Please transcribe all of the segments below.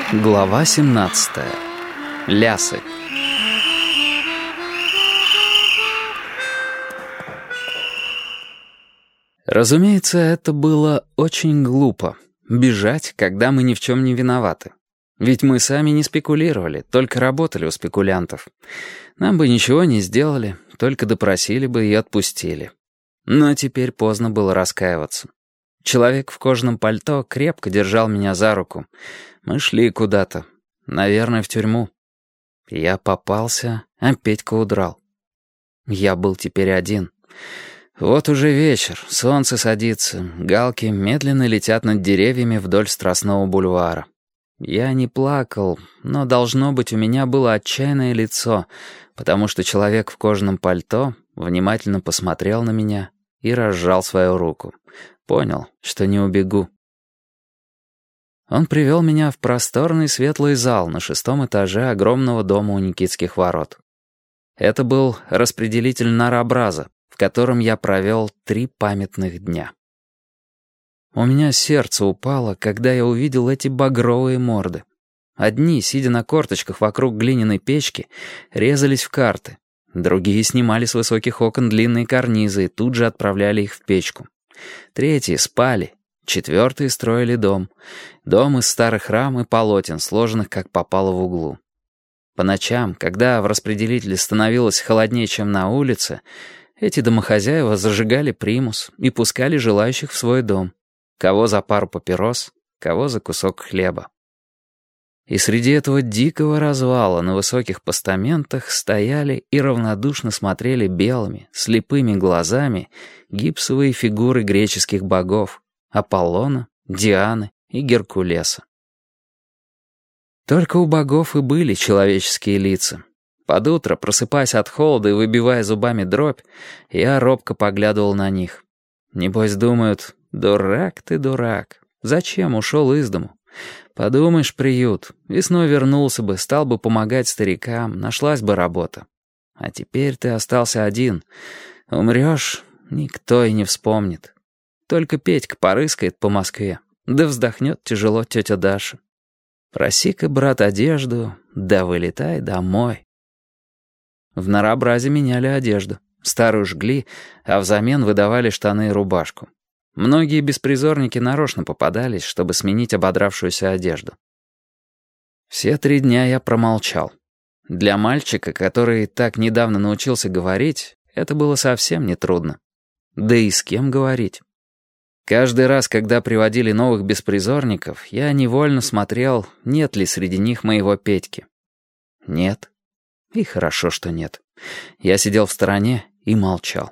Глава 17. Лясы. Разумеется, это было очень глупо — бежать, когда мы ни в чем не виноваты. Ведь мы сами не спекулировали, только работали у спекулянтов. Нам бы ничего не сделали, только допросили бы и отпустили. Но теперь поздно было раскаиваться. Человек в кожаном пальто крепко держал меня за руку. Мы шли куда-то, наверное, в тюрьму. Я попался, а Петька удрал. Я был теперь один. Вот уже вечер, солнце садится, галки медленно летят над деревьями вдоль Страстного бульвара. Я не плакал, но, должно быть, у меня было отчаянное лицо, потому что человек в кожаном пальто внимательно посмотрел на меня и разжал свою руку. Понял, что не убегу. Он привел меня в просторный светлый зал на 6-м этаже огромного дома у Никитских ворот. Это был распределитель наробраза, в котором я провел 3 памятных дня. У меня сердце упало, когда я увидел эти багровые морды. Одни, сидя на корточках вокруг глиняной печки, резались в карты. Другие снимали с высоких окон длинные карнизы и тут же отправляли их в печку. Третьи спали. 4-е строили дом. Дом из старых рам и полотен, сложенных как попало в углу. По ночам, когда в распределителе становилось холоднее, чем на улице, эти домохозяева зажигали примус и пускали желающих в свой дом. Кого за пару папирос, кого за кусок хлеба. И среди этого дикого развала на высоких постаментах стояли и равнодушно смотрели белыми, слепыми глазами гипсовые фигуры греческих богов — Аполлона, Дианы и Геркулеса. Только у богов и были человеческие лица. Под утро, просыпаясь от холода и выбивая зубами дробь, я робко поглядывал на них. Небось думают: «Дурак ты, дурак, зачем ушел из дому? Подумаешь, приют, весной вернулся бы, стал бы помогать старикам, нашлась бы работа. А теперь ты остался один. Умрешь, никто и не вспомнит. Только Петька порыскает по Москве, да вздохнет тяжело тетя Даша. Проси-ка, брат, одежду, да вылетай домой». В наробразе меняли одежду. Старую жгли, а взамен выдавали штаны и рубашку. Многие беспризорники нарочно попадались, чтобы сменить ободравшуюся одежду. Все 3 дня я промолчал. Для мальчика, который так недавно научился говорить, это было совсем нетрудно. Да и с кем говорить? Каждый раз, когда приводили новых беспризорников, я невольно смотрел, нет ли среди них моего Петьки. Нет. И хорошо, что нет. Я сидел в стороне и молчал.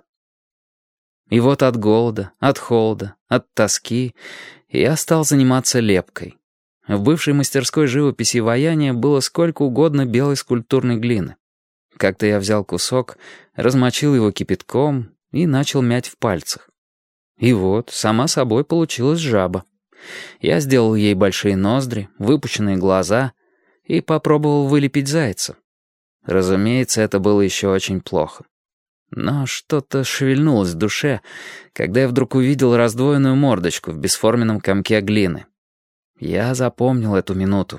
И вот от голода, от холода, от тоски я стал заниматься лепкой. В бывшей мастерской живописи и ваяния было сколько угодно белой скульптурной глины. Как-то я взял кусок, размочил его кипятком и начал мять в пальцах. И вот, сама собой получилась жаба. Я сделал ей большие ноздри, выпученные глаза и попробовал вылепить зайца. Разумеется, это было еще очень плохо. Но что-то шевельнулось в душе, когда я вдруг увидел раздвоенную мордочку в бесформенном комке глины. Я запомнил эту минуту.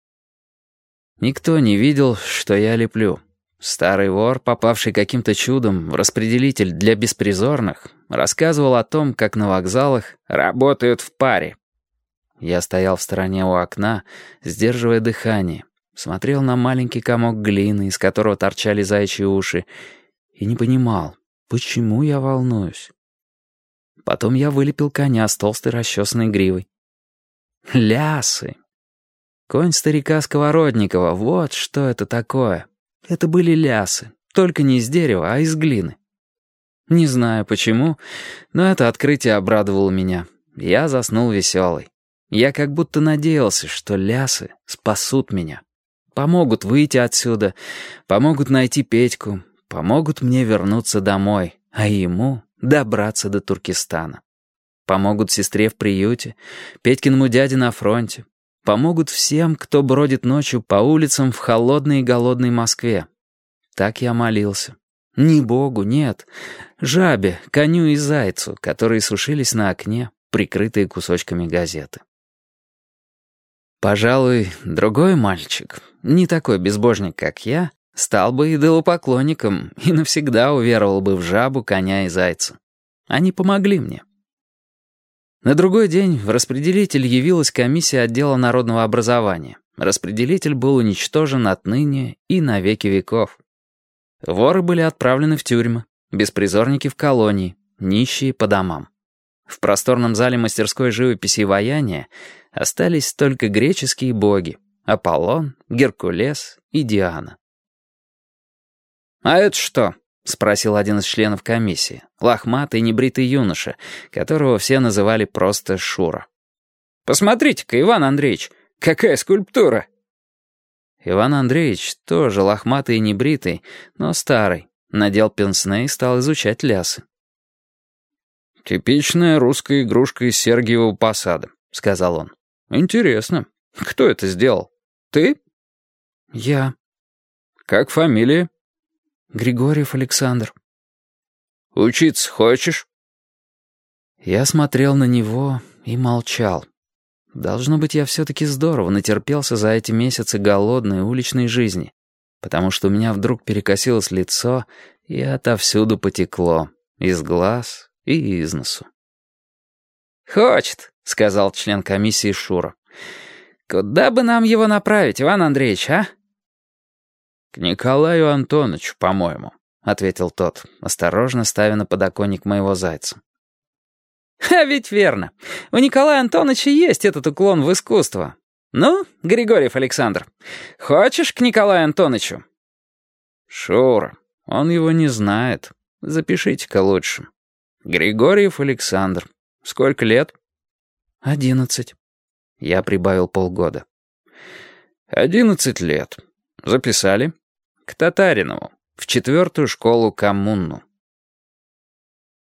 Никто не видел, что я леплю. Старый вор, попавший каким-то чудом в распределитель для беспризорных, рассказывал о том, как на вокзалах работают в паре. Я стоял в стороне у окна, сдерживая дыхание, смотрел на маленький комок глины, из которого торчали заячьи уши, и не понимал, почему я волнуюсь. Потом я вылепил коня с толстой расчесанной гривой. Лясы! Конь старика Сковородникова, вот что это такое. Это были лясы, только не из дерева, а из глины. Не знаю почему, но это открытие обрадовало меня. Я заснул веселый. Я как будто надеялся, что лясы спасут меня. Помогут выйти отсюда, помогут найти Петьку, помогут мне вернуться домой, а ему добраться до Туркестана. Помогут сестре в приюте, Петькиному дяде на фронте. Помогут всем, кто бродит ночью по улицам в холодной и голодной Москве. Так я молился. Не Богу, нет. Жабе, коню и зайцу, которые сушились на окне, прикрытые кусочками газеты. Пожалуй, другой мальчик, не такой безбожник, как я, стал бы идолопоклонником и навсегда уверовал бы в жабу, коня и зайца. Они помогли мне. На другой день в распределитель явилась комиссия отдела народного образования. Распределитель был уничтожен отныне и на веки веков. Воры были отправлены в тюрьмы, беспризорники в колонии, нищие по домам. В просторном зале мастерской живописи и ваяния остались только греческие боги — Аполлон, Геркулес и Диана. «А это что?» — спросил один из членов комиссии, лохматый небритый юноша, которого все называли просто Шура. «Посмотрите-ка, Иван Андреевич, какая скульптура!» Иван Андреевич, тоже лохматый и небритый, но старый, надел пенсне и стал изучать лясы. «Типичная русская игрушка из Сергиевого Посада», — сказал он. «Интересно, кто это сделал? Ты?» «Я». «Как фамилия?» «Григорьев Александр». «Учиться хочешь?» Я смотрел на него и молчал. Должно быть, я все-таки здорово натерпелся за эти месяцы голодной уличной жизни, потому что у меня вдруг перекосилось лицо и отовсюду потекло, из глаз и из носу. «Хочет», — сказал член комиссии Шура. «Куда бы нам его направить, Иван Андреевич, а?» «К Николаю Антоновичу, по-моему», — ответил тот, осторожно ставя на подоконник моего зайца. «А ведь верно. У Николая Антоновича есть этот уклон в искусство. Ну, Григорьев Александр, хочешь к Николаю Антоновичу?» «Шура, он его не знает. Запишите-ка лучше. Григорьев Александр. Сколько лет?» 11. Я прибавил полгода. 11 лет. Записали? К Татаринову, в 4-ю школу коммуну.